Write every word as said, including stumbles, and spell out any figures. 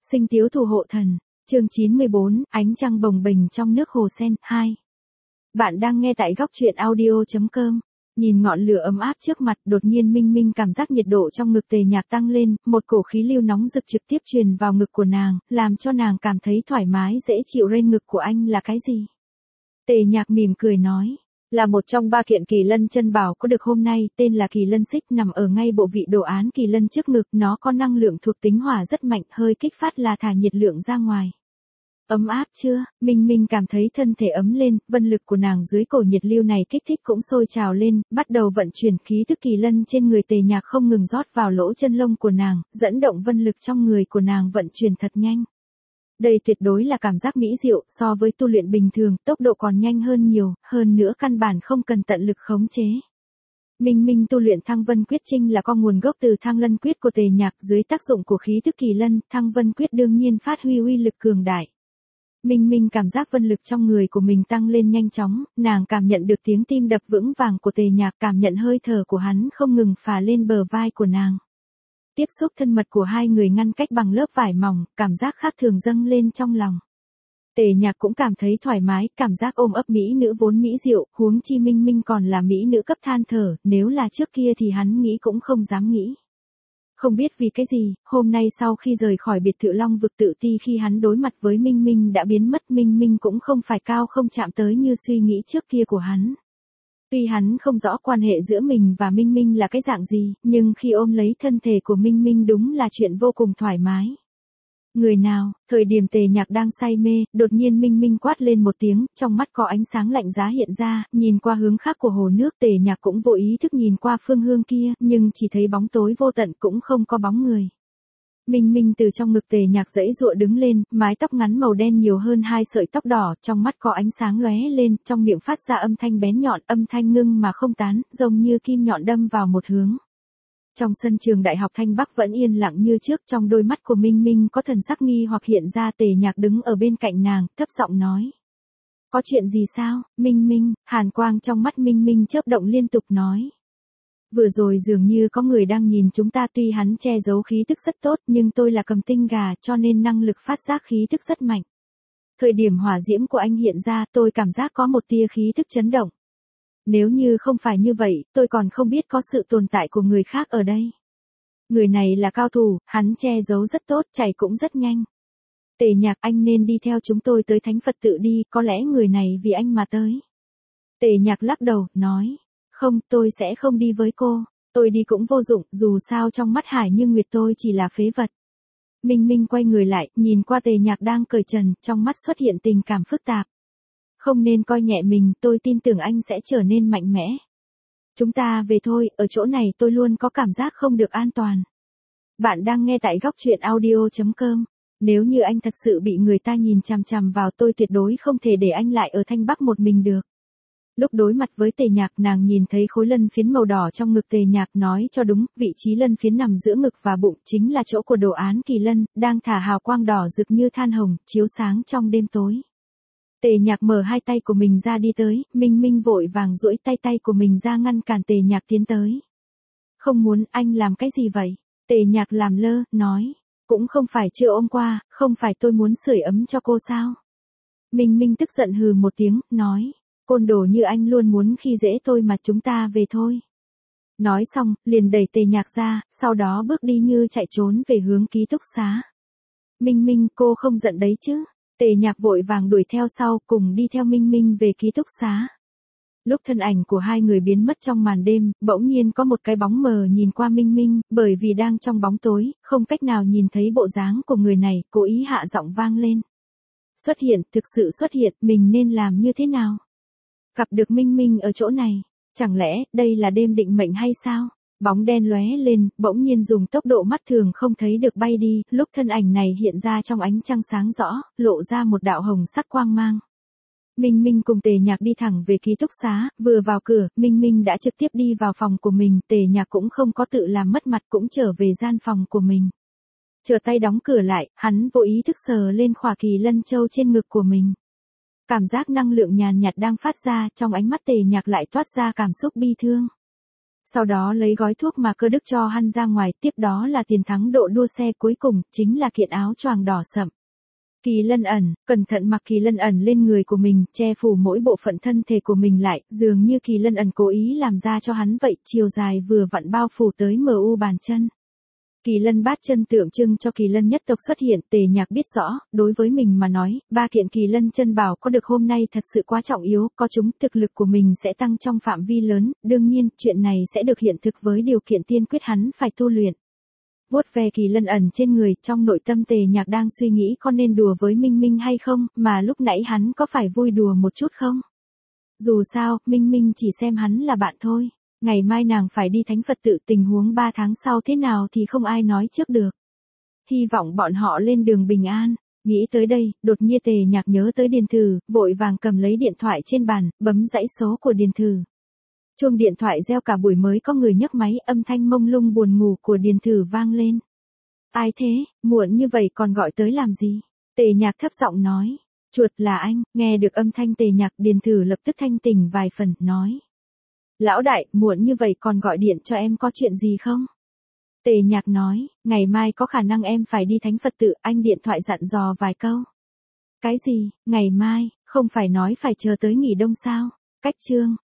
Sinh tiếu thủ hộ thần. Chương chín mươi bốn, ánh trăng bồng bềnh trong nước hồ sen, hai. Bạn đang nghe tại góc truyện audio chấm com. Nhìn ngọn lửa ấm áp trước mặt, đột nhiên Minh Minh cảm giác nhiệt độ trong ngực Tề Nhạc tăng lên, một cổ khí lưu nóng rực trực tiếp truyền vào ngực của nàng, làm cho nàng cảm thấy thoải mái dễ chịu. Rên ngực của anh là cái gì? Tề Nhạc mỉm cười nói. Là một trong ba kiện kỳ lân chân bảo có được hôm nay, tên là kỳ lân xích, nằm ở ngay bộ vị đồ án kỳ lân trước ngực. Nó có năng lượng thuộc tính hỏa rất mạnh, hơi kích phát là thả nhiệt lượng ra ngoài. Ấm áp chưa? Minh Minh cảm thấy thân thể ấm lên, vân lực của nàng dưới cổ nhiệt lưu này kích thích cũng sôi trào lên, bắt đầu vận chuyển khí tức kỳ lân trên người Tề Nhạc không ngừng rót vào lỗ chân lông của nàng, dẫn động vân lực trong người của nàng vận chuyển thật nhanh. Đây tuyệt đối là cảm giác mỹ diệu, so với tu luyện bình thường, tốc độ còn nhanh hơn nhiều, hơn nữa căn bản không cần tận lực khống chế. Minh Minh tu luyện Thăng Vân Quyết Trinh là có nguồn gốc từ Thăng Lân Quyết của Tề Nhạc, dưới tác dụng của khí tức kỳ lân, Thăng Vân Quyết đương nhiên phát huy uy lực cường đại. Minh Minh cảm giác vân lực trong người của mình tăng lên nhanh chóng, nàng cảm nhận được tiếng tim đập vững vàng của Tề Nhạc, cảm nhận hơi thở của hắn không ngừng phả lên bờ vai của nàng. Tiếp xúc thân mật của hai người ngăn cách bằng lớp vải mỏng, cảm giác khác thường dâng lên trong lòng. Tề Nhạc cũng cảm thấy thoải mái, cảm giác ôm ấp mỹ nữ vốn mỹ diệu, huống chi Minh Minh còn là mỹ nữ cấp than thở, nếu là trước kia thì hắn nghĩ cũng không dám nghĩ. Không biết vì cái gì, hôm nay sau khi rời khỏi biệt thự Long vực tự ti, khi hắn đối mặt với Minh Minh đã biến mất. Minh Minh cũng không phải cao không chạm tới như suy nghĩ trước kia của hắn. Tuy hắn không rõ quan hệ giữa mình và Minh Minh là cái dạng gì, nhưng khi ôm lấy thân thể của Minh Minh đúng là chuyện vô cùng thoải mái. Người nào? Thời điểm Tề Nhạc đang say mê, đột nhiên Minh Minh quát lên một tiếng, trong mắt có ánh sáng lạnh giá hiện ra, nhìn qua hướng khác của hồ nước. Tề Nhạc cũng vô ý thức nhìn qua phương hướng kia, nhưng chỉ thấy bóng tối vô tận, cũng không có bóng người. Minh Minh từ trong ngực Tề Nhạc giãy giụa đứng lên, mái tóc ngắn màu đen nhiều hơn hai sợi tóc đỏ, trong mắt có ánh sáng lóe lên, trong miệng phát ra âm thanh bén nhọn, âm thanh ngưng mà không tán, giống như kim nhọn đâm vào một hướng. Trong sân trường đại học Thanh Bắc vẫn yên lặng như trước, trong đôi mắt của Minh Minh có thần sắc nghi hoặc hiện ra. Tề Nhạc đứng ở bên cạnh nàng, thấp giọng nói. Có chuyện gì sao, Minh Minh? Hàn quang trong mắt Minh Minh chớp động liên tục nói. Vừa rồi dường như có người đang nhìn chúng ta, tuy hắn che giấu khí tức rất tốt, nhưng tôi là cầm tinh gà cho nên năng lực phát giác khí tức rất mạnh. Thời điểm hỏa diễm của anh hiện ra, tôi cảm giác có một tia khí tức chấn động. Nếu như không phải như vậy, tôi còn không biết có sự tồn tại của người khác ở đây. Người này là cao thủ, hắn che giấu rất tốt, chạy cũng rất nhanh. Tề Nhạc, anh nên đi theo chúng tôi tới Thánh Phật tự đi, có lẽ người này vì anh mà tới. Tề Nhạc lắc đầu, nói. Không, tôi sẽ không đi với cô. Tôi đi cũng vô dụng, dù sao trong mắt Hải Như Nguyệt tôi chỉ là phế vật. Minh Minh quay người lại, nhìn qua Tề Nhạc đang cởi trần, trong mắt xuất hiện tình cảm phức tạp. Không nên coi nhẹ mình, tôi tin tưởng anh sẽ trở nên mạnh mẽ. Chúng ta về thôi, ở chỗ này tôi luôn có cảm giác không được an toàn. Bạn đang nghe tại góc truyện audio chấm com. Nếu như anh thật sự bị người ta nhìn chằm chằm vào, tôi tuyệt đối không thể để anh lại ở Thanh Bắc một mình được. Lúc đối mặt với Tề Nhạc, nàng nhìn thấy khối lân phiến màu đỏ trong ngực Tề Nhạc, nói cho đúng, vị trí lân phiến nằm giữa ngực và bụng, chính là chỗ của đồ án kỳ lân, đang thả hào quang đỏ rực như than hồng, chiếu sáng trong đêm tối. Tề Nhạc mở hai tay của mình ra đi tới, Minh Minh vội vàng duỗi tay tay của mình ra ngăn cản Tề Nhạc tiến tới. Không muốn, anh làm cái gì vậy? Tề Nhạc làm lơ, nói. Cũng không phải chưa ôm qua, không phải tôi muốn sưởi ấm cho cô sao? Minh Minh tức giận hừ một tiếng, nói. Côn đồ như anh luôn muốn khi dễ tôi mà, chúng ta về thôi. Nói xong, liền đẩy Tề Nhạc ra, sau đó bước đi như chạy trốn về hướng ký túc xá. Minh Minh, cô không giận đấy chứ? Tề Nhạc vội vàng đuổi theo sau, cùng đi theo Minh Minh về ký túc xá. Lúc thân ảnh của hai người biến mất trong màn đêm, bỗng nhiên có một cái bóng mờ nhìn qua Minh Minh, bởi vì đang trong bóng tối, không cách nào nhìn thấy bộ dáng của người này, cố ý hạ giọng vang lên. Xuất hiện, thực sự xuất hiện, mình nên làm như thế nào? Gặp được Minh Minh ở chỗ này, chẳng lẽ đây là đêm định mệnh hay sao? Bóng đen lóe lên, bỗng nhiên dùng tốc độ mắt thường không thấy được bay đi, lúc thân ảnh này hiện ra trong ánh trăng sáng rõ, lộ ra một đạo hồng sắc quang mang. Minh Minh cùng Tề Nhạc đi thẳng về ký túc xá, vừa vào cửa, Minh Minh đã trực tiếp đi vào phòng của mình, Tề Nhạc cũng không có tự làm mất mặt, cũng trở về gian phòng của mình. Trở tay đóng cửa lại, hắn vô ý thức sờ lên khỏa kỳ lân châu trên ngực của mình. Cảm giác năng lượng nhàn nhạt đang phát ra, trong ánh mắt Tề Nhạc lại toát ra cảm xúc bi thương. Sau đó lấy gói thuốc mà cơ đức cho hắn ra ngoài, tiếp đó là tiền thắng độ đua xe, cuối cùng, chính là kiện áo choàng đỏ sậm. Kỳ Lân ẩn, cẩn thận mặc Kỳ Lân ẩn lên người của mình, che phủ mỗi bộ phận thân thể của mình lại, dường như Kỳ Lân ẩn cố ý làm ra cho hắn vậy, chiều dài vừa vặn bao phủ tới mờ u bàn chân. Kỳ Lân bát chân tượng trưng cho Kỳ Lân nhất tộc xuất hiện, Tề Nhạc biết rõ, đối với mình mà nói, ba kiện Kỳ Lân chân bảo có được hôm nay thật sự quá trọng yếu, có chúng thực lực của mình sẽ tăng trong phạm vi lớn, đương nhiên, chuyện này sẽ được hiện thực với điều kiện tiên quyết hắn phải tu luyện. Vuốt ve Kỳ Lân ẩn trên người, trong nội tâm Tề Nhạc đang suy nghĩ có nên đùa với Minh Minh hay không, mà lúc nãy hắn có phải vui đùa một chút không? Dù sao, Minh Minh chỉ xem hắn là bạn thôi. Ngày mai nàng phải đi thánh Phật tự, tình huống ba tháng sau thế nào thì không ai nói trước được. Hy vọng bọn họ lên đường bình an. Nghĩ tới đây, đột nhiên Tề Nhạc nhớ tới Điền Thử, vội vàng cầm lấy điện thoại trên bàn, bấm dãy số của Điền Thử. Chuông điện thoại reo cả buổi mới có người nhấc máy, âm thanh mông lung buồn ngủ của Điền Thử vang lên. Ai thế, muộn như vậy còn gọi tới làm gì? Tề Nhạc thấp giọng nói. Chuột là anh, nghe được âm thanh Tề Nhạc, Điền Thử lập tức thanh tỉnh vài phần, nói. Lão đại, muộn như vậy còn gọi điện cho em có chuyện gì không? Tề Nhạc nói, ngày mai có khả năng em phải đi thánh Phật tự, anh điện thoại dặn dò vài câu. Cái gì, ngày mai, không phải nói phải chờ tới nghỉ đông sao? Cách chương.